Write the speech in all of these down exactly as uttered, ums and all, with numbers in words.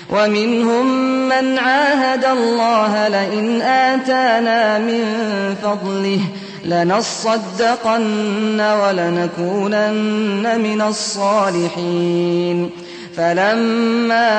ومنهم من عاهد الله لئن آتانا من فضله لنصدقن ولنكونن من الصالحين فلما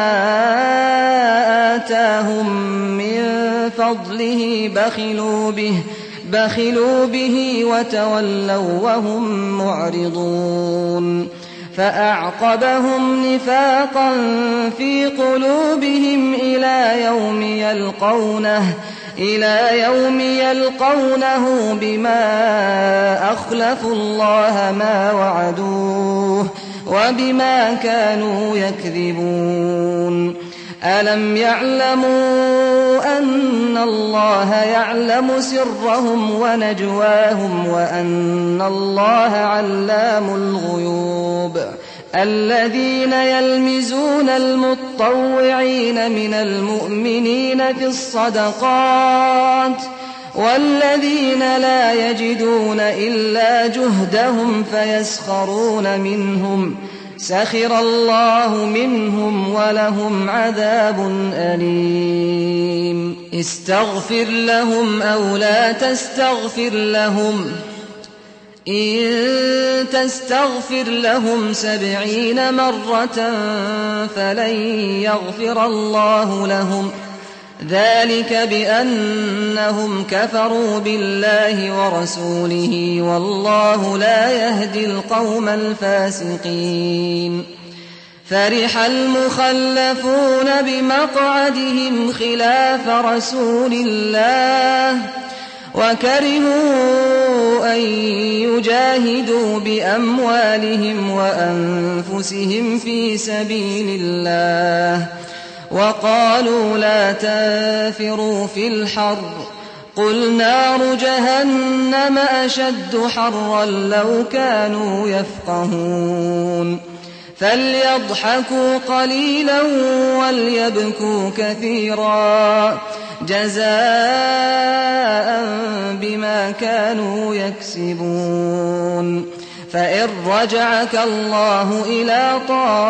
آتاهم من فضله بخلوا به بخلوا به وتولوا وهم معرضون فأعقبهم نفاقا في قلوبهم إلى يوم يلقونه إلى يوم يلقونه بما أخلفوا الله ما وعدوه وبما كانوا يكذبون ألم يعلموا أن الله يعلم سرهم ونجواهم وأن الله علام الغيوب الذين يلمزون المتطوعين من المؤمنين في الصدقات والذين لا يجدون إلا جهدهم فيسخرون منهم سخر الله منهم ولهم عذاب أليم استغفر لهم أو لا تستغفر لهم إن تستغفر لهم سبعين مرة فلن يغفر الله لهم ذلك بأنهم كفروا بالله ورسوله والله لا يهدي القوم الفاسقين فرح المخلفون بمقعدهم خلاف رسول الله وكرهوا أن يجاهدوا بأموالهم وأنفسهم في سبيل الله وقالوا لا تنفروا في الحر قل نار جهنم أشد حرا لو كانوا يفقهون فليضحكوا قليلا وليبكوا كثيرا جزاء بما كانوا يكسبون فإن رجعك الله إلى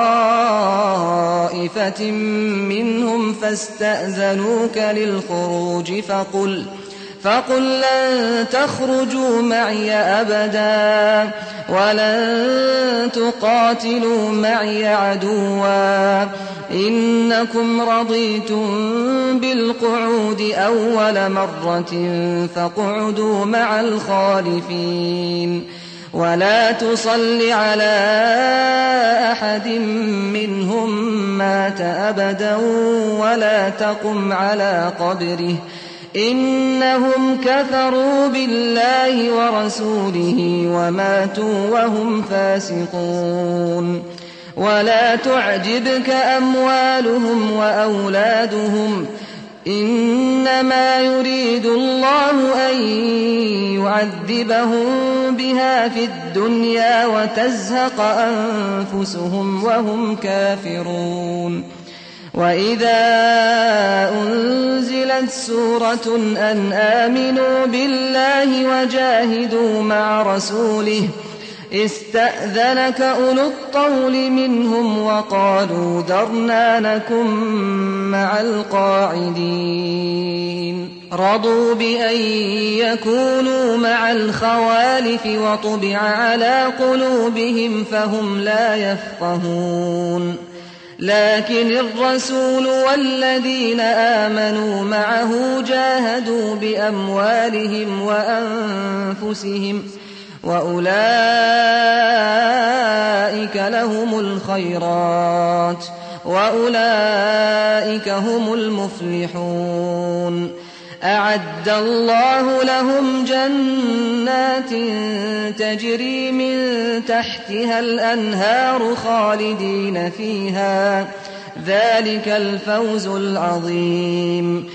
طائفة منهم فاستأذنوك للخروج فقل فقل لن تخرجوا معي أبدا ولن تقاتلوا معي عدوا إنكم رضيتم بالقعود أول مرة فاقعدوا مع الخالفين ولا تصل على أحد منهم مات أبدا ولا تقم على قبره إنهم كفروا بالله ورسوله وماتوا وهم فاسقون ولا تعجبك أموالهم وأولادهم إنما يريد الله أن يعذبهم بها في الدنيا وتزهق أنفسهم وهم كافرون وإذا أنزلت سورة أن آمنوا بالله وجاهدوا مع رسوله استأذنك أولو الطول منهم وقالوا ذرنا نكن مع القاعدين رضوا بأن يكونوا مع الخوالف وطبع على قلوبهم فهم لا يفقهون لكن الرسول والذين آمنوا معه جاهدوا بأموالهم وأنفسهم وأولئك لهم الخيرات وأولئك هم المفلحون أعد الله لهم جنات تجري من تحتها الأنهار خالدين فيها ذلك الفوز العظيم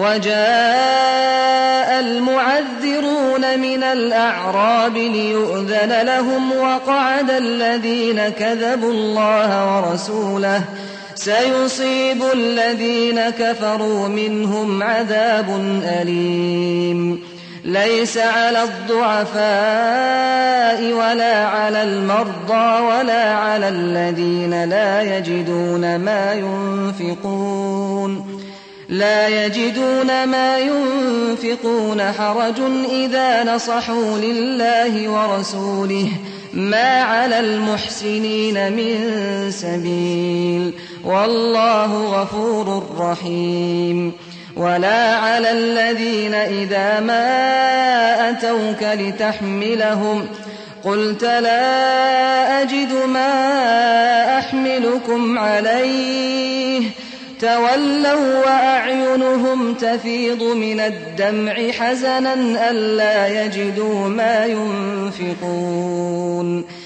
وجاء المعذرون من الأعراب ليؤذن لهم وقعد الذين كذبوا الله ورسوله سيصيب الذين كفروا منهم عذاب أليم ليس على الضعفاء ولا على المرضى ولا على الذين لا يجدون ما ينفقون لا يجدون ما ينفقون حرج إذا نصحوا لله ورسوله ما على المحسنين من سبيل والله غفور رحيم. ولا على الذين إذا ما أتوك لتحملهم قلت لا أجد ما أحملكم عليه تولوا وأعينهم تفيض من الدمع حزنا ألا يجدوا ما ينفقون